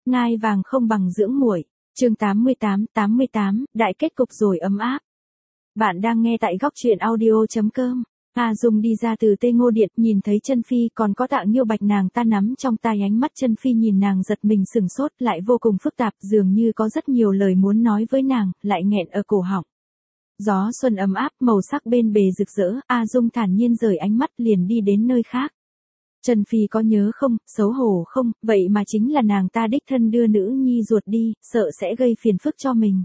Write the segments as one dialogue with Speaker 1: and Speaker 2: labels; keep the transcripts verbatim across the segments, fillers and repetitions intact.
Speaker 1: ngai vàng không bằng dưỡng muội. Chương tám mươi tám, tám mươi tám, đại kết cục rồi ấm áp. Bạn đang nghe tại góc truyện audio chấm com. A Dung đi ra từ Tây Ngô Điện, nhìn thấy Chân Phi còn có Tạ Nghiêu Bạch nàng ta nắm trong tay, ánh mắt Chân Phi nhìn nàng giật mình sửng sốt, lại vô cùng phức tạp, dường như có rất nhiều lời muốn nói với nàng, lại nghẹn ở cổ họng. Gió xuân ấm áp, màu sắc bên bề rực rỡ, A Dung thản nhiên rời ánh mắt liền đi đến nơi khác. Chân Phi có nhớ không, xấu hổ không, vậy mà chính là nàng ta đích thân đưa nữ nhi ruột đi, sợ sẽ gây phiền phức cho mình.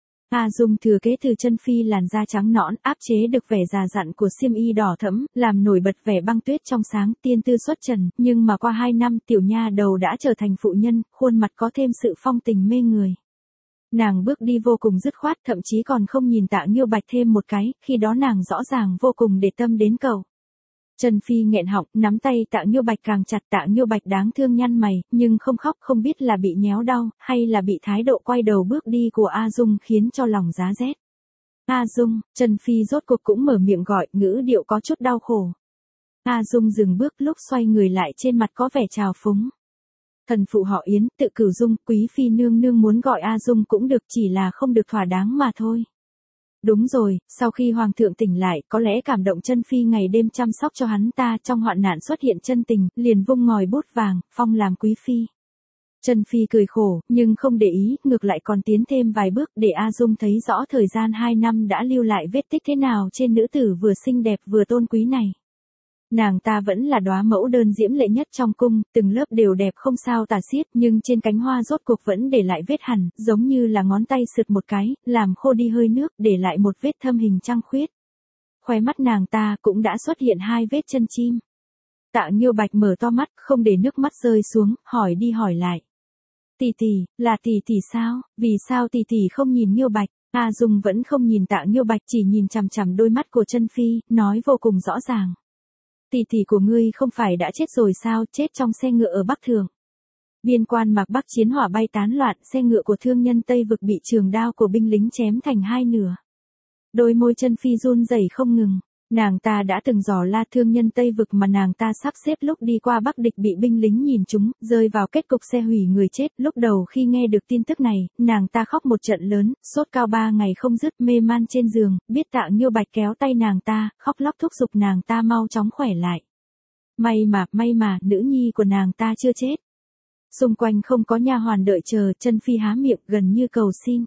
Speaker 1: A Dung thừa kế từ Chân Phi làn da trắng nõn, áp chế được vẻ già dặn của xiêm y đỏ thẫm, làm nổi bật vẻ băng tuyết trong sáng, tiên tư xuất trần, nhưng mà qua hai năm tiểu nha đầu đã trở thành phụ nhân, khuôn mặt có thêm sự phong tình mê người. Nàng bước đi vô cùng dứt khoát, thậm chí còn không nhìn Tạ Nghiêu Bạch thêm một cái, khi đó nàng rõ ràng vô cùng để tâm đến cậu. Chân Phi nghẹn họng, nắm tay Tạ Nghiêu Bạch càng chặt. Tạ Nghiêu Bạch đáng thương nhăn mày, nhưng không khóc, không biết là bị nhéo đau, hay là bị thái độ quay đầu bước đi của A Dung khiến cho lòng giá rét. A Dung, Chân Phi rốt cuộc cũng mở miệng gọi, ngữ điệu có chút đau khổ. A Dung dừng bước, lúc xoay người lại trên mặt có vẻ trào phúng. Thần phụ họ Yến, tự Cửu Dung, quý phi nương nương muốn gọi A Dung cũng được, chỉ là không được thỏa đáng mà thôi. Đúng rồi, sau khi hoàng thượng tỉnh lại, có lẽ cảm động Chân Phi ngày đêm chăm sóc cho hắn ta, trong hoạn nạn xuất hiện chân tình, liền vung ngòi bút vàng, phong làm quý phi. Chân Phi cười khổ, nhưng không để ý, ngược lại còn tiến thêm vài bước để A Dung thấy rõ thời gian hai năm đã lưu lại vết tích thế nào trên nữ tử vừa xinh đẹp vừa tôn quý này. Nàng ta vẫn là đóa mẫu đơn diễm lệ nhất trong cung, từng lớp đều đẹp không sao tả xiết, nhưng trên cánh hoa rốt cuộc vẫn để lại vết hằn, giống như là ngón tay sượt một cái, làm khô đi hơi nước, để lại một vết thâm hình trăng khuyết. Khóe mắt nàng ta cũng đã xuất hiện hai vết chân chim. Tạ Nghiêu Bạch mở to mắt, không để nước mắt rơi xuống, hỏi đi hỏi lại. Tỷ tỷ, là tỷ tỷ sao, vì sao tỷ tỷ không nhìn Nghiêu Bạch? A Dung vẫn không nhìn Tạ Nghiêu Bạch, chỉ nhìn chằm chằm đôi mắt của Chân Phi, nói vô cùng rõ ràng. Tỷ tỷ của ngươi không phải đã chết rồi sao, chết trong xe ngựa ở Bắc Thượng. Biên quan Mạc Bắc chiến hỏa bay tán loạn, xe ngựa của thương nhân Tây Vực bị trường đao của binh lính chém thành hai nửa. Đôi môi Chân Phi run rẩy không ngừng. Nàng ta đã từng dò la thương nhân Tây Vực mà nàng ta sắp xếp lúc đi qua Bắc địch bị binh lính nhìn trúng, rơi vào kết cục xe hủy người chết. Lúc đầu khi nghe được tin tức này, nàng ta khóc một trận lớn, sốt cao ba ngày không dứt, mê man trên giường, biết Tạ Nghiêu Bạch kéo tay nàng ta, khóc lóc thúc giục nàng ta mau chóng khỏe lại. May mà, may mà, nữ nhi của nàng ta chưa chết. Xung quanh không có nha hoàn đợi chờ, Chân Phi há miệng gần như cầu xin.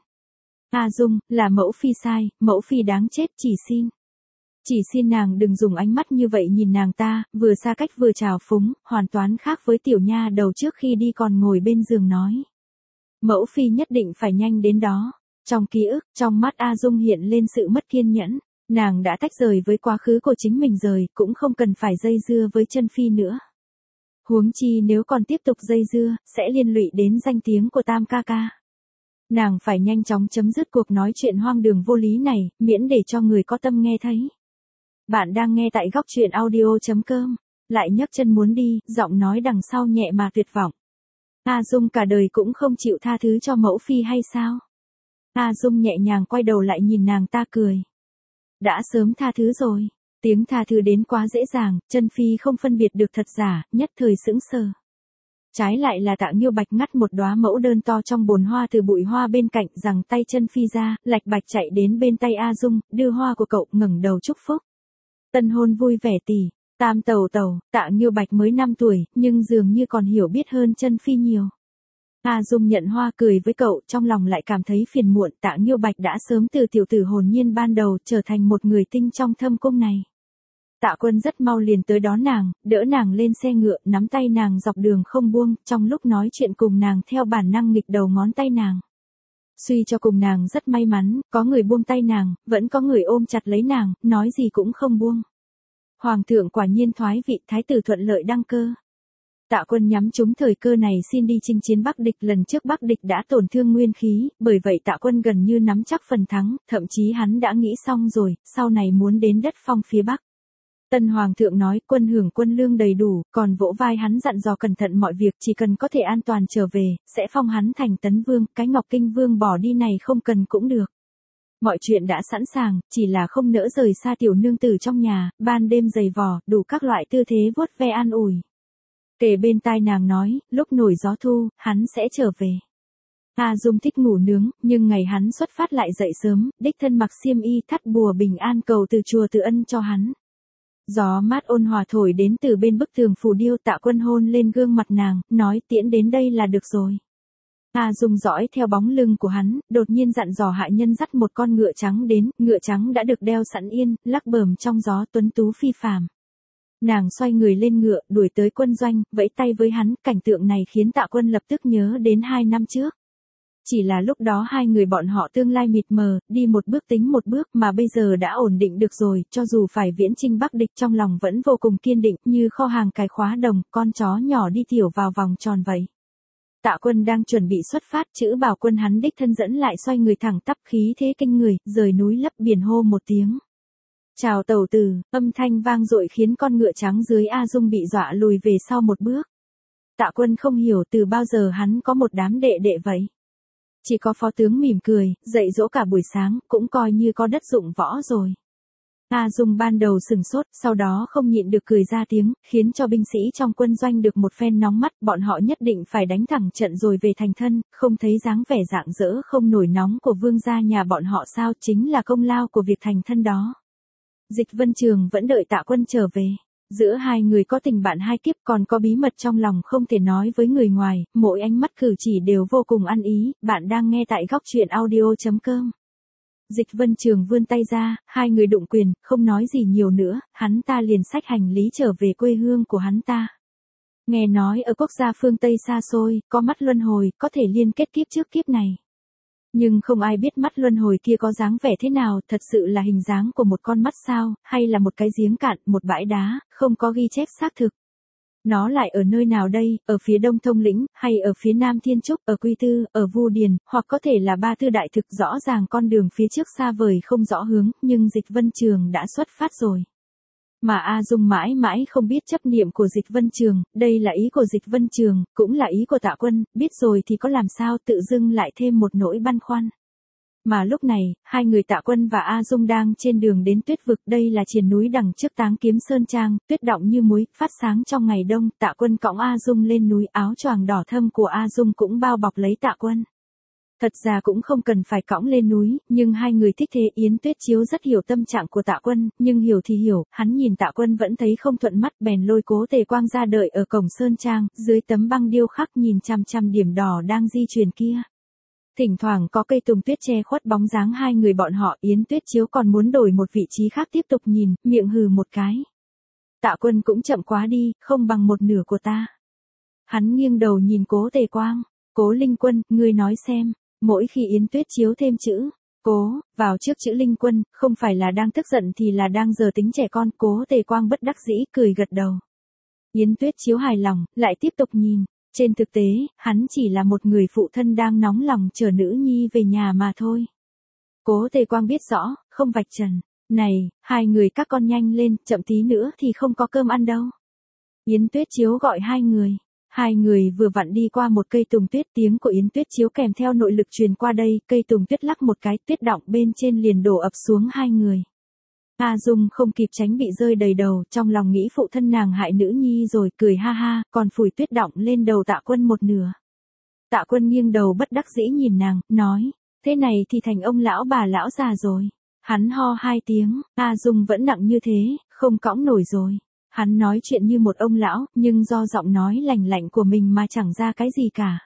Speaker 1: A Dung, là mẫu phi sai, mẫu phi đáng chết, chỉ xin. Chỉ xin nàng đừng dùng ánh mắt như vậy nhìn nàng ta, vừa xa cách vừa trào phúng, hoàn toàn khác với tiểu nha đầu trước khi đi còn ngồi bên giường nói. Mẫu phi nhất định phải nhanh đến đó. Trong ký ức, trong mắt A Dung hiện lên sự mất kiên nhẫn. Nàng đã tách rời với quá khứ của chính mình rồi, cũng không cần phải dây dưa với Chân Phi nữa. Huống chi nếu còn tiếp tục dây dưa, sẽ liên lụy đến danh tiếng của Tam ca ca. Nàng phải nhanh chóng chấm dứt cuộc nói chuyện hoang đường vô lý này, miễn để cho người có tâm nghe thấy. Bạn đang nghe tại góc truyện audio chấm com. Lại nhấc chân muốn đi, giọng nói đằng sau nhẹ mà tuyệt vọng. A Dung cả đời cũng không chịu tha thứ cho mẫu phi hay sao? A Dung nhẹ nhàng quay đầu lại nhìn nàng ta cười. Đã sớm tha thứ rồi. Tiếng tha thứ đến quá dễ dàng, Chân Phi không phân biệt được thật giả, nhất thời sững sờ. Trái lại là Tạ Nghiêu Bạch ngắt một đóa mẫu đơn to trong bồn hoa từ bụi hoa bên cạnh, giằng tay Chân Phi ra, lạch bạch chạy đến bên tay A Dung, đưa hoa của cậu, ngẩng đầu chúc phúc. Tân hôn vui vẻ tỷ, Tam tẩu tẩu. Tạ Nghiêu Bạch mới năm tuổi, nhưng dường như còn hiểu biết hơn Chân Phi nhiều. A Dung nhận hoa cười với cậu, trong lòng lại cảm thấy phiền muộn. Tạ Nghiêu Bạch đã sớm từ tiểu tử hồn nhiên ban đầu trở thành một người tinh trong thâm cung này. Tạ Quân rất mau liền tới đón nàng, đỡ nàng lên xe ngựa, nắm tay nàng dọc đường không buông, trong lúc nói chuyện cùng nàng theo bản năng nghịch đầu ngón tay nàng. Suy cho cùng nàng rất may mắn, có người buông tay nàng, vẫn có người ôm chặt lấy nàng, nói gì cũng không buông. Hoàng thượng quả nhiên thoái vị, thái tử thuận lợi đăng cơ. Tạ Quân nhắm trúng thời cơ này xin đi chinh chiến Bắc địch, lần trước Bắc địch đã tổn thương nguyên khí, bởi vậy Tạ Quân gần như nắm chắc phần thắng, thậm chí hắn đã nghĩ xong rồi, sau này muốn đến đất phong phía Bắc. Tân Hoàng thượng nói quân hưởng quân lương đầy đủ, còn vỗ vai hắn dặn dò cẩn thận mọi việc, chỉ cần có thể an toàn trở về, sẽ phong hắn thành tấn vương, cái Ngọc Kinh Vương bỏ đi này không cần cũng được. Mọi chuyện đã sẵn sàng, chỉ là không nỡ rời xa tiểu nương tử trong nhà, ban đêm giày vò, đủ các loại tư thế vuốt ve an ủi. Kề bên tai nàng nói, lúc nổi gió thu, hắn sẽ trở về. A Dung thích ngủ nướng, nhưng ngày hắn xuất phát lại dậy sớm, đích thân mặc xiêm y thắt bùa bình an cầu từ chùa Từ Ân cho hắn. Gió mát ôn hòa thổi đến từ bên bức tường phù điêu, Tạ Quân hôn lên gương mặt nàng, nói tiễn đến đây là được rồi. A Dung dõi theo bóng lưng của hắn, đột nhiên dặn dò hạ nhân dắt một con ngựa trắng đến, ngựa trắng đã được đeo sẵn yên, lắc bờm trong gió tuấn tú phi phàm. Nàng xoay người lên ngựa, đuổi tới quân doanh, vẫy tay với hắn, cảnh tượng này khiến Tạ Quân lập tức nhớ đến hai năm trước. Chỉ là lúc đó hai người bọn họ tương lai mịt mờ, đi một bước tính một bước mà bây giờ đã ổn định được rồi, cho dù phải viễn chinh bắc địch trong lòng vẫn vô cùng kiên định như kho hàng cài khóa đồng, con chó nhỏ đi tiểu vào vòng tròn vậy. Tạ Quân đang chuẩn bị xuất phát, chữ Bảo Quân hắn đích thân dẫn lại xoay người thẳng tắp khí thế kinh người, rời núi lấp biển hô một tiếng. Chào tẩu tử, âm thanh vang dội khiến con ngựa trắng dưới A Dung bị dọa lùi về sau một bước. Tạ Quân không hiểu từ bao giờ hắn có một đám đệ đệ vậy. Chỉ có phó tướng mỉm cười, dạy dỗ cả buổi sáng, cũng coi như có đất dụng võ rồi. A Dung ban đầu sừng sốt, sau đó không nhịn được cười ra tiếng, khiến cho binh sĩ trong quân doanh được một phen nóng mắt, bọn họ nhất định phải đánh thẳng trận rồi về thành thân, không thấy dáng vẻ rạng rỡ không nổi nóng của vương gia nhà bọn họ sao, chính là công lao của việc thành thân đó. Dịch Vân Trường vẫn đợi Tạ Quân trở về. Giữa hai người có tình bạn hai kiếp, còn có bí mật trong lòng không thể nói với người ngoài, mỗi ánh mắt cử chỉ đều vô cùng ăn ý. Bạn đang nghe tại góc truyện audio chấm com. Dịch Vân Trường vươn tay ra, hai người đụng quyền, không nói gì nhiều nữa, hắn ta liền xách hành lý trở về quê hương của hắn ta. Nghe nói ở quốc gia phương Tây xa xôi, có mắt luân hồi, có thể liên kết kiếp trước kiếp này. Nhưng không ai biết mắt luân hồi kia có dáng vẻ thế nào, thật sự là hình dáng của một con mắt sao, hay là một cái giếng cạn, một bãi đá, không có ghi chép xác thực. Nó lại ở nơi nào đây, ở phía đông Thông Lĩnh, hay ở phía nam Thiên Trúc, ở Quy Tư, ở Vu Điền, hoặc có thể là Ba Tư Đại Thực, rõ ràng con đường phía trước xa vời không rõ hướng, nhưng Dịch Vân Trường đã xuất phát rồi. Mà A Dung mãi mãi không biết chấp niệm của Dịch Vân Trường, đây là ý của Dịch Vân Trường, cũng là ý của Tạ Quân, biết rồi thì có làm sao, tự dưng lại thêm một nỗi băn khoăn. Mà lúc này, hai người Tạ Quân và A Dung đang trên đường đến tuyết vực, đây là triền núi đằng trước Táng Kiếm Sơn Trang, tuyết đọng như muối, phát sáng trong ngày đông, Tạ Quân cõng A Dung lên núi, áo choàng đỏ thâm của A Dung cũng bao bọc lấy Tạ Quân. Thật ra cũng không cần phải cõng lên núi, nhưng hai người thích thế. Yến Tuyết Chiếu rất hiểu tâm trạng của Tạ Quân, nhưng hiểu thì hiểu, hắn nhìn Tạ Quân vẫn thấy không thuận mắt, bèn lôi Cố Tề Quang ra đợi ở cổng Sơn Trang, dưới tấm băng điêu khắc nhìn chằm chằm điểm đỏ đang di chuyển kia. Thỉnh thoảng có cây tùng tuyết che khuất bóng dáng hai người bọn họ, Yến Tuyết Chiếu còn muốn đổi một vị trí khác tiếp tục nhìn, miệng hừ một cái. Tạ Quân cũng chậm quá đi, không bằng một nửa của ta. Hắn nghiêng đầu nhìn Cố Tề Quang, Cố Linh Quân, ngươi nói xem. Mỗi khi Yến Tuyết Chiếu thêm chữ Cố vào trước chữ Linh Quân, không phải là đang tức giận thì là đang giờ tính trẻ con. Cố Tề Quang bất đắc dĩ cười gật đầu. Yến Tuyết Chiếu hài lòng, lại tiếp tục nhìn. Trên thực tế, hắn chỉ là một người phụ thân đang nóng lòng chờ nữ nhi về nhà mà thôi. Cố Tề Quang biết rõ, không vạch trần. Này, hai người các con nhanh lên, chậm tí nữa thì không có cơm ăn đâu. Yến Tuyết Chiếu gọi hai người. Hai người vừa vặn đi qua một cây tùng tuyết, tiếng của Yến Tuyết Chiếu kèm theo nội lực truyền qua đây, cây tùng tuyết lắc một cái, tuyết đọng bên trên liền đổ ập xuống hai người. A Dung không kịp tránh bị rơi đầy đầu, trong lòng nghĩ phụ thân nàng hại nữ nhi rồi, cười ha ha, còn phủi tuyết đọng lên đầu Tạ Quân một nửa. Tạ Quân nghiêng đầu bất đắc dĩ nhìn nàng, nói, thế này thì thành ông lão bà lão già rồi. Hắn ho hai tiếng, A Dung vẫn nặng như thế, không cõng nổi rồi. Hắn nói chuyện như một ông lão, nhưng do giọng nói lành lạnh của mình mà chẳng ra cái gì cả.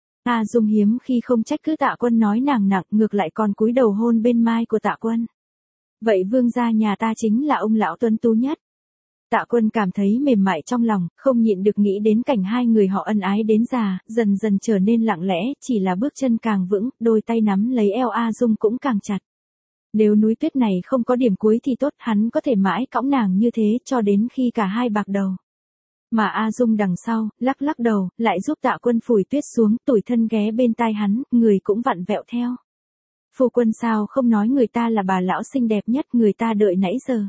Speaker 1: A Dung hiếm khi không trách cứ Tạ Quân nói nàng nặng, ngược lại còn cúi đầu hôn bên mai của Tạ Quân. Vậy vương gia nhà ta chính là ông lão tuấn tú nhất. Tạ Quân cảm thấy mềm mại trong lòng, không nhịn được nghĩ đến cảnh hai người họ ân ái đến già, dần dần trở nên lặng lẽ, chỉ là bước chân càng vững, đôi tay nắm lấy eo A Dung cũng càng chặt. Nếu núi tuyết này không có điểm cuối thì tốt, hắn có thể mãi cõng nàng như thế cho đến khi cả hai bạc đầu. Mà A Dung đằng sau, lắc lắc đầu, lại giúp Tạ Quân phủi tuyết xuống, tủi thân ghé bên tai hắn, người cũng vặn vẹo theo. Phu quân sao không nói người ta là bà lão xinh đẹp nhất người ta đợi nãy giờ.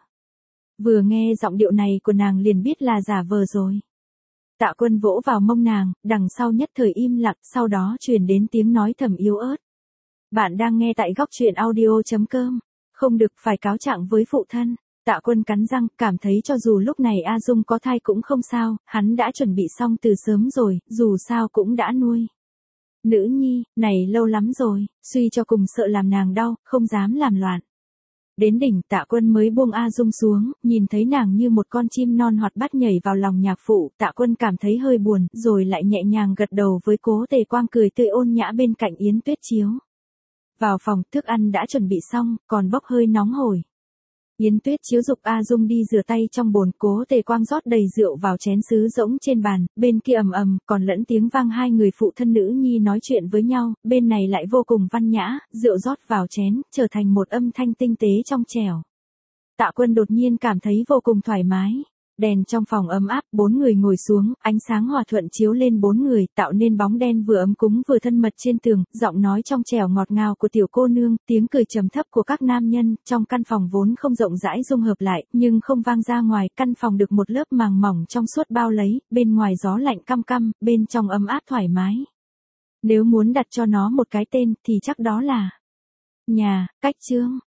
Speaker 1: Vừa nghe giọng điệu này của nàng liền biết là giả vờ rồi. Tạ Quân vỗ vào mông nàng, đằng sau nhất thời im lặng, sau đó truyền đến tiếng nói thầm yếu ớt. Bạn đang nghe tại góc truyện audio chấm com. Không được phải cáo trạng với phụ thân. Tạ Quân cắn răng, cảm thấy cho dù lúc này A Dung có thai cũng không sao, hắn đã chuẩn bị xong từ sớm rồi, dù sao cũng đã nuôi. Nữ nhi, này lâu lắm rồi, suy cho cùng sợ làm nàng đau, không dám làm loạn. Đến đỉnh Tạ Quân mới buông A Dung xuống, nhìn thấy nàng như một con chim non hoạt bát nhảy vào lòng nhạc phụ, Tạ Quân cảm thấy hơi buồn, rồi lại nhẹ nhàng gật đầu với Cố Tề Quang cười tươi ôn nhã bên cạnh Yến Tuyết Chiếu. Vào phòng, thức ăn đã chuẩn bị xong, còn bốc hơi nóng hổi. Yến Tuyết Chiếu giục A Dung đi rửa tay trong bồn, Cố Tề Quang rót đầy rượu vào chén sứ rỗng trên bàn, bên kia ầm ầm, còn lẫn tiếng vang hai người phụ thân nữ nhi nói chuyện với nhau, bên này lại vô cùng văn nhã, rượu rót vào chén, trở thành một âm thanh tinh tế trong trẻo. Tạ Quân đột nhiên cảm thấy vô cùng thoải mái. Đèn trong phòng ấm áp, bốn người ngồi xuống, ánh sáng hòa thuận chiếu lên bốn người, tạo nên bóng đen vừa ấm cúng vừa thân mật trên tường, giọng nói trong trẻo ngọt ngào của tiểu cô nương, tiếng cười trầm thấp của các nam nhân, trong căn phòng vốn không rộng rãi dung hợp lại, nhưng không vang ra ngoài, căn phòng được một lớp màng mỏng trong suốt bao lấy, bên ngoài gió lạnh căm căm, bên trong ấm áp thoải mái. Nếu muốn đặt cho nó một cái tên, thì chắc đó là nhà, cách chương.